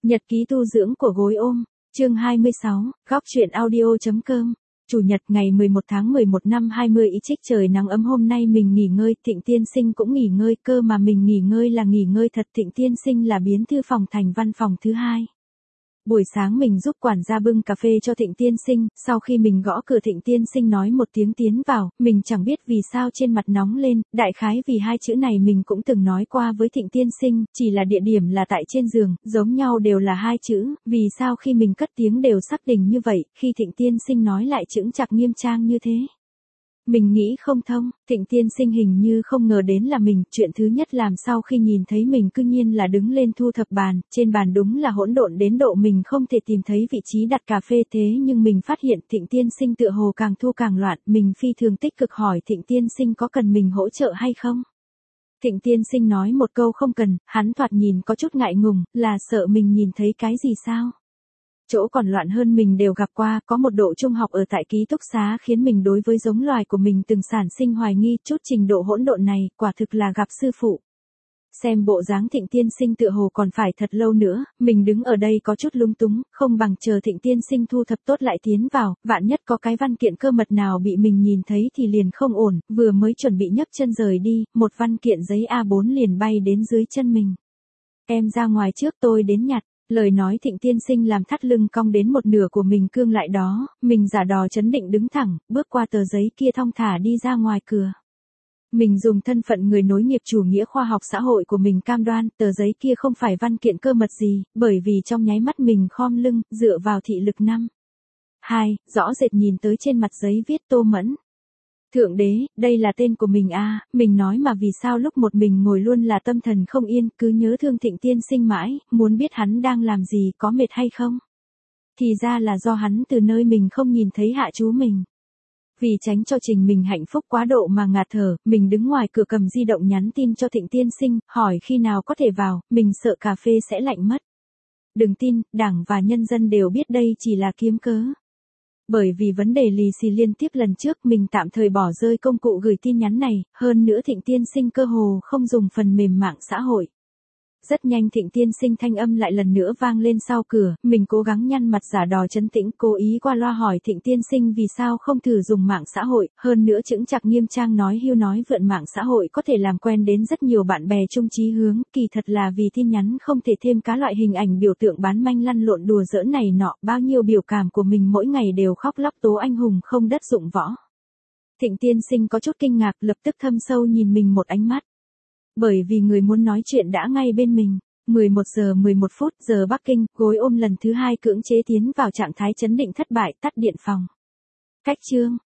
Nhật ký tu dưỡng của gối ôm, chương 26, góc truyện audio.com. Chủ nhật ngày 11 tháng 11 năm 20 ý trích trời nắng ấm hôm nay mình nghỉ ngơi, Thịnh Tiên Sinh cũng nghỉ ngơi, cơ mà mình nghỉ ngơi là nghỉ ngơi thật. Thịnh Tiên Sinh là biến thư phòng thành văn phòng thứ hai. Buổi sáng mình giúp quản gia bưng cà phê cho Thịnh Tiên Sinh, sau khi mình gõ cửa Thịnh Tiên Sinh nói một tiếng tiến vào, mình chẳng biết vì sao trên mặt nóng lên, đại khái vì hai chữ này mình cũng từng nói qua với Thịnh Tiên Sinh, chỉ là địa điểm là tại trên giường, giống nhau đều là hai chữ, vì sao khi mình cất tiếng đều xác định như vậy, khi Thịnh Tiên Sinh nói lại chững chạc nghiêm trang như thế. Mình nghĩ không thông, Thịnh Tiên Sinh hình như không ngờ đến là mình, chuyện thứ nhất làm sau khi nhìn thấy mình cư nhiên là đứng lên thu thập bàn, trên bàn đúng là hỗn độn đến độ mình không thể tìm thấy vị trí đặt cà phê thế nhưng mình phát hiện Thịnh Tiên Sinh tựa hồ càng thu càng loạn, mình phi thường tích cực hỏi Thịnh Tiên Sinh có cần mình hỗ trợ hay không. Thịnh Tiên Sinh nói một câu không cần, hắn thoạt nhìn có chút ngại ngùng, là sợ mình nhìn thấy cái gì sao? Chỗ còn loạn hơn mình đều gặp qua, có một độ trung học ở tại ký túc xá khiến mình đối với giống loài của mình từng sản sinh hoài nghi, chút trình độ hỗn độn này, quả thực là gặp sư phụ. Xem bộ dáng Thịnh Tiên Sinh tựa hồ còn phải thật lâu nữa, mình đứng ở đây có chút lung túng, không bằng chờ Thịnh Tiên Sinh thu thập tốt lại tiến vào, vạn nhất có cái văn kiện cơ mật nào bị mình nhìn thấy thì liền không ổn, vừa mới chuẩn bị nhấc chân rời đi, một văn kiện giấy A4 liền bay đến dưới chân mình. Em ra ngoài trước tôi đến nhặt. Lời nói Thịnh Tiên Sinh làm thắt lưng cong đến một nửa của mình cương lại đó, mình giả đò chấn định đứng thẳng, bước qua tờ giấy kia thong thả đi ra ngoài cửa. Mình dùng thân phận người nối nghiệp chủ nghĩa khoa học xã hội của mình cam đoan, tờ giấy kia không phải văn kiện cơ mật gì, bởi vì trong nháy mắt mình khom lưng, dựa vào thị lực 5. 2, rõ rệt nhìn tới trên mặt giấy viết Tô Mẫn. Thượng đế, đây là tên của mình à, mình nói mà vì sao lúc một mình ngồi luôn là tâm thần không yên, cứ nhớ thương Thịnh Tiên Sinh mãi, muốn biết hắn đang làm gì, có mệt hay không. Thì ra là do hắn từ nơi mình không nhìn thấy hạ chú mình. Vì tránh cho trình mình hạnh phúc quá độ mà ngạt thở, mình đứng ngoài cửa cầm di động nhắn tin cho Thịnh Tiên Sinh, hỏi khi nào có thể vào, mình sợ cà phê sẽ lạnh mất. Đừng tin, Đảng và nhân dân đều biết đây chỉ là kiếm cớ. Bởi vì vấn đề lì xì liên tiếp lần trước mình tạm thời bỏ rơi công cụ gửi tin nhắn này, hơn nữa Thịnh Tiên Sinh cơ hồ không dùng phần mềm mạng xã hội. Rất nhanh Thịnh Tiên Sinh thanh âm lại lần nữa vang lên sau cửa, mình cố gắng nhăn mặt giả đò trấn tĩnh, cố ý qua loa hỏi Thịnh Tiên Sinh vì sao không thử dùng mạng xã hội, hơn nữa chững chạc nghiêm trang nói hưu nói vượn mạng xã hội có thể làm quen đến rất nhiều bạn bè chung chí hướng, kỳ thật là vì tin nhắn không thể thêm cá loại hình ảnh biểu tượng bán manh lăn lộn đùa giỡn này nọ, bao nhiêu biểu cảm của mình mỗi ngày đều khóc lóc tố anh hùng không đất dụng võ. Thịnh Tiên Sinh có chút kinh ngạc, lập tức thâm sâu nhìn mình một ánh mắt. Bởi vì người muốn nói chuyện đã ngay bên mình. 11 giờ 11 phút giờ Bắc Kinh, gối ôm lần thứ hai cưỡng chế tiến vào trạng thái chấn định thất bại, tắt điện phòng. Cách chương.